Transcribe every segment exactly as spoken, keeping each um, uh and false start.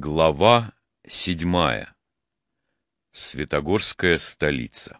Глава седьмая. Святогорская столица.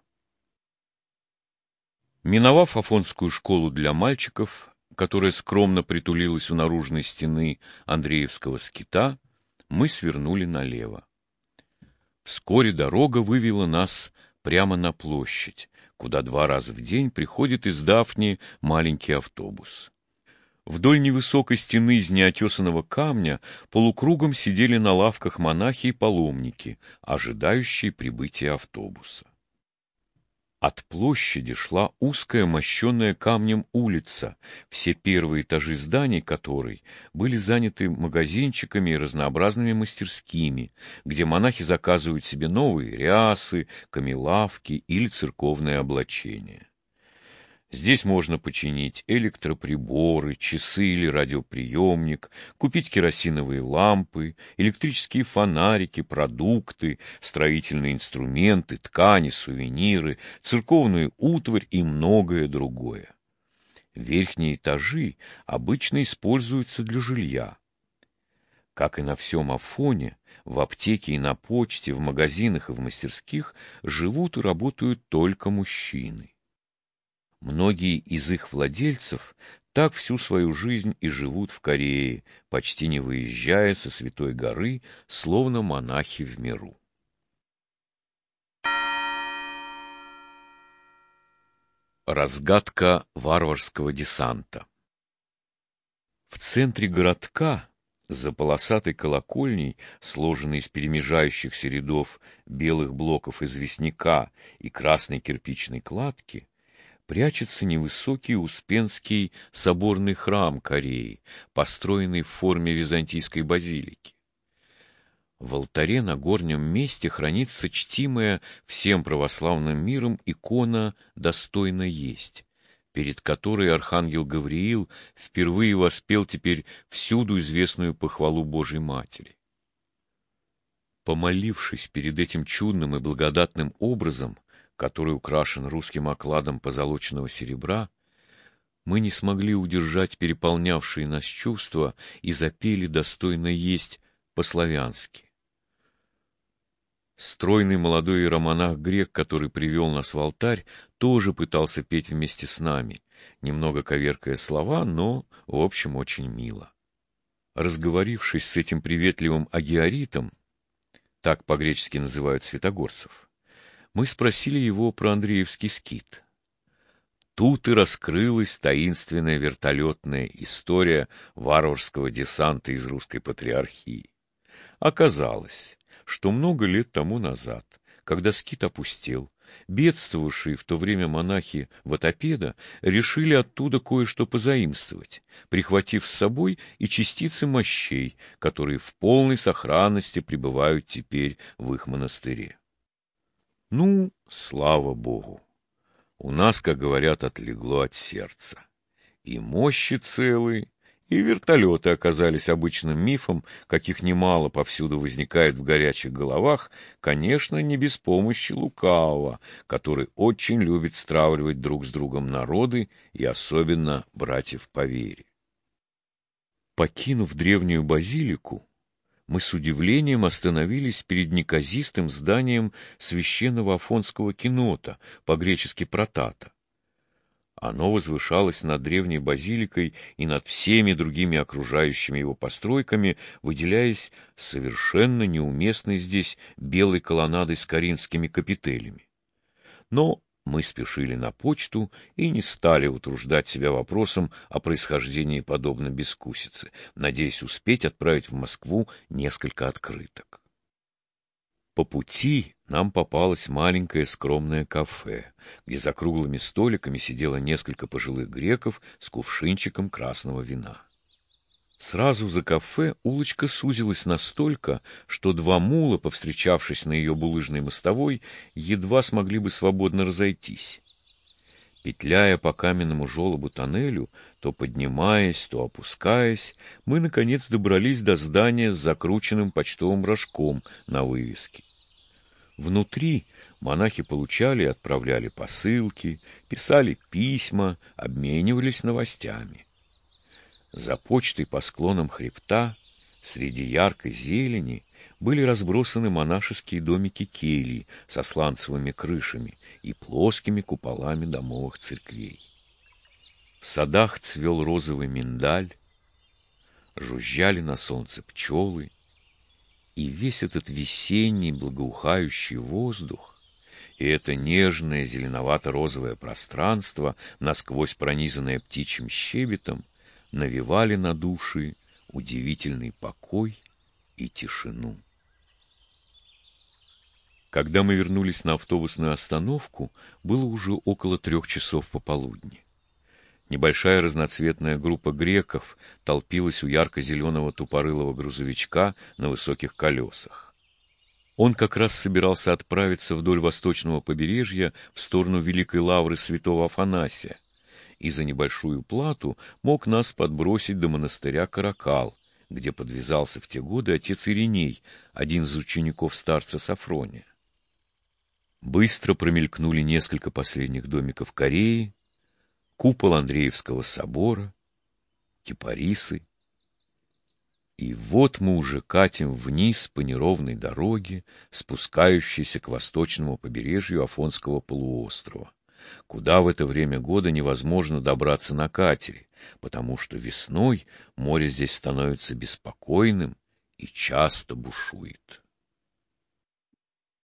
Миновав Афонскую школу для мальчиков, которая скромно притулилась у наружной стены Андреевского скита, мы свернули налево. Вскоре дорога вывела нас прямо на площадь, куда два раза в день приходит из Дафни маленький автобус. Вдоль невысокой стены из неотесанного камня полукругом сидели на лавках монахи и паломники, ожидающие прибытия автобуса. От площади шла узкая, мощенная камнем улица, все первые этажи зданий которой были заняты магазинчиками и разнообразными мастерскими, где монахи заказывают себе новые рясы, камелавки или церковное облачение. Здесь можно починить электроприборы, часы или радиоприемник, купить керосиновые лампы, электрические фонарики, продукты, строительные инструменты, ткани, сувениры, церковную утварь и многое другое. Верхние этажи обычно используются для жилья. Как и на всем Афоне, в аптеке и на почте, в магазинах и в мастерских живут и работают только мужчины. Многие из их владельцев так всю свою жизнь и живут в Корее, почти не выезжая со Святой горы, словно монахи в миру. Разгадка варварского десанта. В центре городка, за полосатой колокольней, сложенной из перемежающихся рядов белых блоков известняка и красной кирпичной кладки, прячется невысокий Успенский соборный храм Кореи, построенный в форме византийской базилики. В алтаре на горнем месте хранится чтимая всем православным миром икона «Достойно есть», перед которой архангел Гавриил впервые воспел теперь всюду известную похвалу Божьей Матери. Помолившись перед этим чудным и благодатным образом, который украшен русским окладом позолоченного серебра, мы не смогли удержать переполнявшие нас чувства и запели «Достойно есть» по-славянски. Стройный молодой иеромонах-грек, который привел нас в алтарь, тоже пытался петь вместе с нами, немного коверкая слова, но, в общем, очень мило. Разговорившись с этим приветливым агиоритом, так по-гречески называют святогорцев, мы спросили его про Андреевский скит. Тут и раскрылась таинственная вертолетная история варварского десанта из русской патриархии. Оказалось, что много лет тому назад, когда скит опустел, бедствовавшие в то время монахи Ватопеда решили оттуда кое-что позаимствовать, прихватив с собой и частицы мощей, которые в полной сохранности пребывают теперь в их монастыре. Ну, слава Богу! У нас, как говорят, отлегло от сердца. И мощи целые, и вертолеты оказались обычным мифом, каких немало повсюду возникает в горячих головах, конечно, не без помощи лукавого, который очень любит стравливать друг с другом народы и особенно братьев по вере. Покинув древнюю базилику, мы с удивлением остановились перед неказистым зданием священного афонского кинота, по-гречески протата. Оно возвышалось над древней базиликой и над всеми другими окружающими его постройками, выделяясь совершенно неуместной здесь белой колоннадой с коринфскими капителями. Но мы спешили на почту и не стали утруждать себя вопросом о происхождении подобной бескусицы, надеясь успеть отправить в Москву несколько открыток. По пути нам попалось маленькое скромное кафе, где за круглыми столиками сидело несколько пожилых греков с кувшинчиком красного вина. Сразу за кафе улочка сузилась настолько, что два мула, повстречавшись на ее булыжной мостовой, едва смогли бы свободно разойтись. Петляя по каменному желобу тоннелю, то поднимаясь, то опускаясь, мы, наконец, добрались до здания с закрученным почтовым рожком на вывеске. Внутри монахи получали и отправляли посылки, писали письма, обменивались новостями. За почтой по склонам хребта, среди яркой зелени, были разбросаны монашеские домики келий со сланцевыми крышами и плоскими куполами домовых церквей. В садах цвел розовый миндаль, жужжали на солнце пчелы, и весь этот весенний благоухающий воздух и это нежное зеленовато-розовое пространство, насквозь пронизанное птичьим щебетом, навевали на души удивительный покой и тишину. Когда мы вернулись на автобусную остановку, было уже около трех часов пополудни. Небольшая разноцветная группа греков толпилась у ярко-зеленого тупорылого грузовичка на высоких колесах. Он как раз собирался отправиться вдоль восточного побережья в сторону Великой Лавры святого Афанасия, и за небольшую плату мог нас подбросить до монастыря Каракал, где подвязался в те годы отец Ириней, один из учеников старца Сафрония. Быстро промелькнули несколько последних домиков Кореи, купол Андреевского собора, кипарисы. И вот мы уже катим вниз по неровной дороге, спускающейся к восточному побережью Афонского полуострова, куда в это время года невозможно добраться на катере, потому что весной море здесь становится беспокойным и часто бушует.